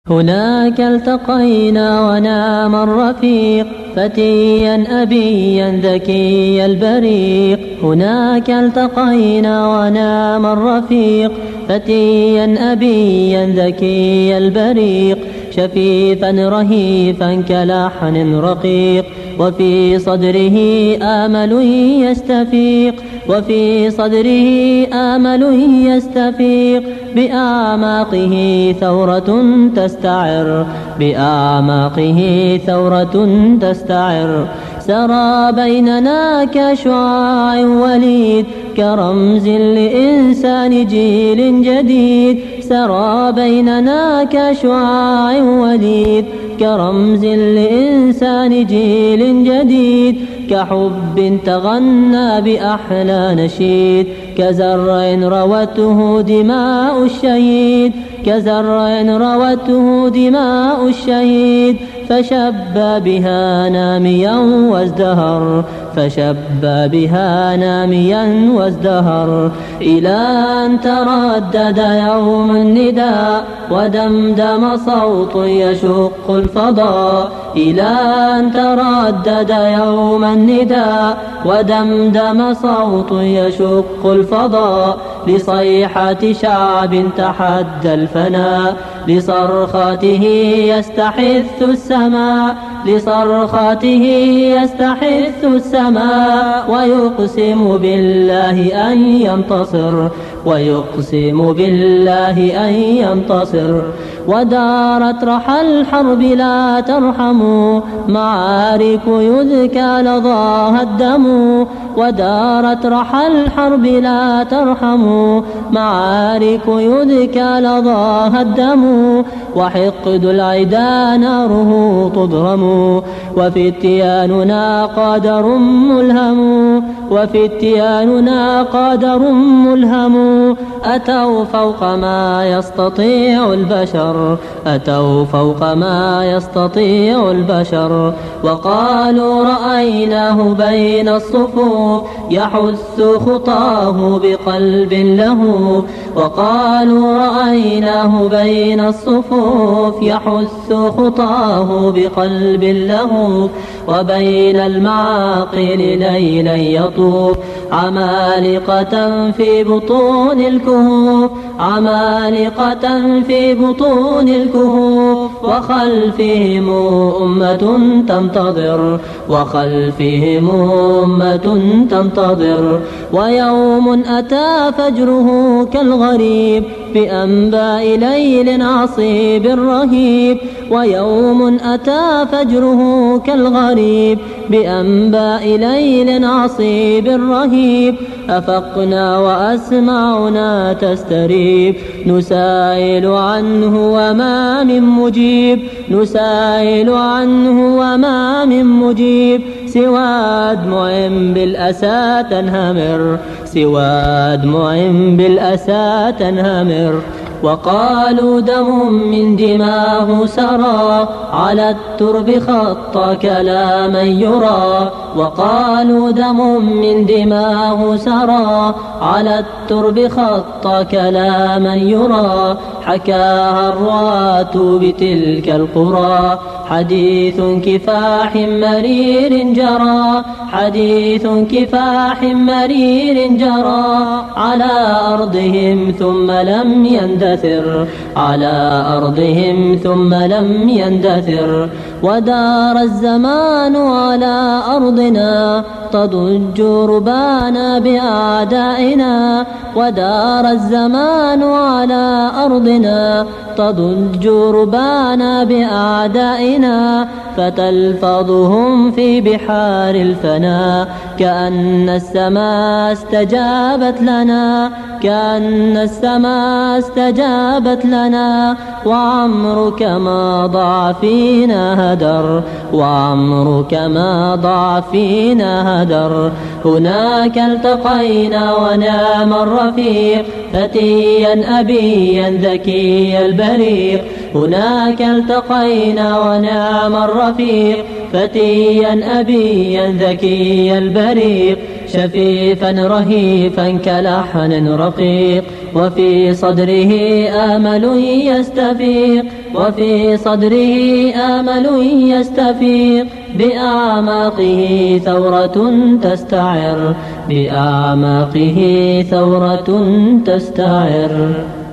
هناك التقينا ونام الرفيق فتيا أبيا ذكي البريق. هناك التقينا ونام الرفيق فتيا أبيا ذكي البريق. شفيفا رهيفا كلحن رقيق وفي صدره آمل يستفيق. وفي صدره آمل يستفيق. بأعماقه ثورة تستعر. بأعماقه ثورة تستعر. سرى بيننا كشعاع وليد كرمز لإنسان جيل جديد. سرى بيننا كشعاع وليد كرمز لإنسان جيل جديد. كحب تغنى بأحلى نشيد كزرع روته دماء الشهيد. كزرع روته دماء الشهيد. فشب بها ناميا وازدهر. فشب بها ناميا وازدهر. إلى أن تردد يوم النداء ودمدم صوت يشق الفضاء. إلى أن تردد يوم النداء ودمدم صوت يشق الفضاء. لصيحة شعب تحدى الفناء. لصرخاته يستحث السماء. لصرخاته يستحث السماء. ويقسم بالله أن ينتصر. ويقسم بالله أن ينتصر. ودارت رحى الحرب لا ترحم. معارك يذكى لظاها الدم. ودارت رحى الحرب لا ترحم. معارك يذكى لظاها الدم. وحقد العدا ناره تضرم. وفتياننا قدر ملهم. وفتياننا قدر ملهم. أتوا فوق ما يستطيع البشر. أتوا فوق ما يستطيع البشر. وقالوا رأيناه بين الصفوف يحث خطاه بقلب لهوف. وقالوا رأيناه بين الصفوف يحث خطاه بقلب لهوف. وبين المعاقل ليلا يطوف عمالقة في بطون الكهوف. عمالقة في بطون الكهوف. وخلفهم أمة تنتظر. وخلفهم أمة تنتظر. ويوم أتى فجره كالغريب بأنباء ليل عصيب رهيب. ويوم أتى فجره كالغريب بأنباء ليل عصيب رهيب. أفقنا وأسمعنا تستريب. نسائل عنه وما من مجيب. نسائل عنه وما من مجيب. سوى دموع بالأسى تنهمر. سوى دموع بالأسى تنهمر. وقالوا دم من دماه سرى على الترب خط كلاما يرى. وقالوا دم من دماه سرى على الترب خط كلاما يرى. حكاها الرواة بتلك القرى حديث كفاح مرير جرى. حديث كفاح مرير جرى على أرضهم ثم لم يندثر. على أرضهم ثم لم يندثر. ودار الزمان على أرضنا تضج ربانا بأعدائنا. ودار الزمان على أرضنا تضج ربانا بأعدائنا. فتلفظهم في بحار الفنا كأن السماء استجابت لنا. كأن السماء استجابت لنا. وعمرك ما ضاع فينا هدر. وعمرك ما ضاع فينا هدر. هناك التقينا ونعم الرفيق فتيا أبيا ذكي البريق. هناك التقينا ونعم الرفيق فتيا أبيا ذكي البريق. شفيفا رهيفا كلحن رقيق وفي صدره آمل يستفيق. وفي صدره آمل يستفيق بأعماقه ثورة تستعر، بأعماقه ثورة تستعر.